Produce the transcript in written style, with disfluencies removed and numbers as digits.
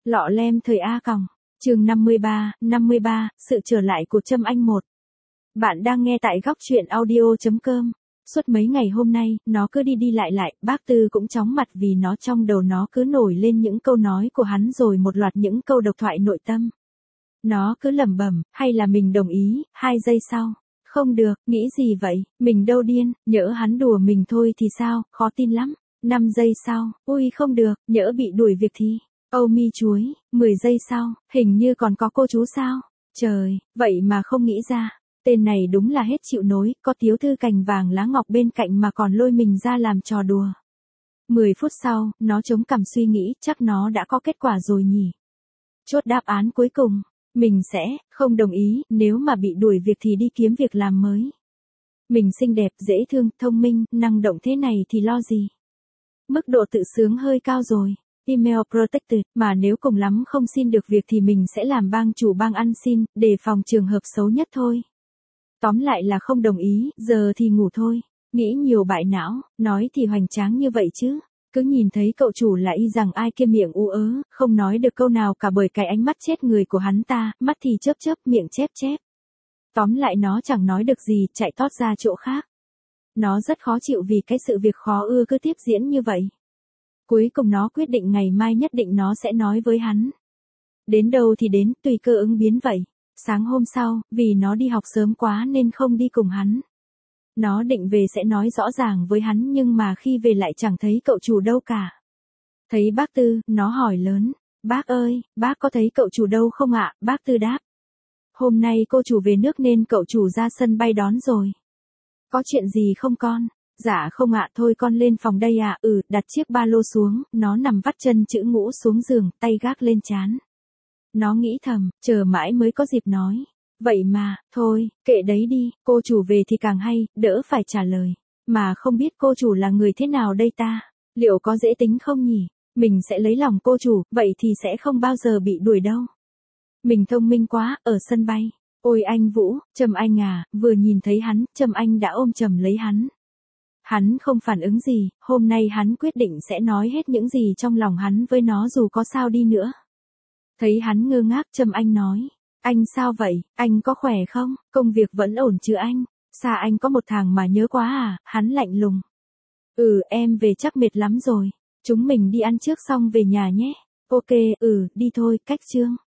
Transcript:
Lọ lem thời A còng. Chương 53, sự trở lại của Trâm Anh 1. Bạn đang nghe tại góc truyện audio.com. Suốt mấy ngày hôm nay, nó cứ đi lại, bác Tư cũng chóng mặt vì trong đầu nó cứ nổi lên những câu nói của hắn rồi một loạt những câu độc thoại nội tâm. Nó cứ lẩm bẩm, hay là mình đồng ý, 2 giây sau. Không được, nghĩ gì vậy, mình đâu điên, nhỡ hắn đùa mình thôi thì sao, khó tin lắm. 5 giây sau, ui không được, nhỡ bị đuổi việc thì. Âu mi chuối, 10 giây sau, hình như còn có cô chú sao? Trời, vậy mà không nghĩ ra. Tên này đúng là hết chịu nối, có tiểu thư cành vàng lá ngọc bên cạnh mà còn lôi mình ra làm trò đùa. 10 phút sau, nó chống cằm suy nghĩ, chắc nó đã có kết quả rồi nhỉ. Chốt đáp án cuối cùng, mình sẽ không đồng ý, nếu mà bị đuổi việc thì đi kiếm việc làm mới. Mình xinh đẹp, dễ thương, thông minh, năng động thế này thì lo gì. Mức độ tự sướng hơi cao rồi. Email protected, mà nếu cùng lắm không xin được việc thì mình sẽ làm bang chủ bang ăn xin, để phòng trường hợp xấu nhất thôi. Tóm lại là không đồng ý, giờ thì ngủ thôi. Nghĩ nhiều bại não, nói thì hoành tráng như vậy chứ. Cứ nhìn thấy cậu chủ là y rằng ai kia miệng ú ớ, không nói được câu nào cả bởi cái ánh mắt chết người của hắn ta, mắt thì chớp, miệng chép. Tóm lại nó chẳng nói được gì, chạy tót ra chỗ khác. Nó rất khó chịu vì cái sự việc khó ưa cứ tiếp diễn như vậy. Cuối cùng nó quyết định ngày mai nhất định nó sẽ nói với hắn. Đến đâu thì đến, tùy cơ ứng biến vậy. Sáng hôm sau, vì nó đi học sớm quá nên không đi cùng hắn. Nó định về sẽ nói rõ ràng với hắn nhưng mà khi về lại chẳng thấy cậu chủ đâu cả. Thấy bác Tư, nó hỏi lớn. Bác ơi, bác có thấy cậu chủ đâu không ạ? Bác Tư đáp. Hôm nay cô chủ về nước nên cậu chủ ra sân bay đón rồi. Có chuyện gì không con? Dạ không ạ, thôi con lên phòng đây ạ. Đặt chiếc ba lô xuống, nó nằm vắt chân chữ ngũ xuống giường, tay gác lên trán. Nó nghĩ thầm, chờ mãi mới có dịp nói. Vậy mà, thôi, kệ đấy đi, cô chủ về thì càng hay, đỡ phải trả lời. Mà không biết cô chủ là người thế nào đây ta? Liệu có dễ tính không nhỉ? Mình sẽ lấy lòng cô chủ, vậy thì sẽ không bao giờ bị đuổi đâu. Mình thông minh quá, ở sân bay. Ôi anh Vũ, Trâm Anh à, vừa nhìn thấy hắn, Trâm Anh đã ôm chầm lấy hắn. Hắn không phản ứng gì, hôm nay hắn quyết định sẽ nói hết những gì trong lòng hắn với nó dù có sao đi nữa. Thấy hắn ngơ ngác, Trâm Anh nói, anh sao vậy, anh có khỏe không, công việc vẫn ổn chứ anh, xa anh có một thằng mà nhớ quá à, hắn lạnh lùng. Em về chắc mệt lắm rồi, chúng mình đi ăn trước xong về nhà nhé. Ok, đi thôi, cách chương.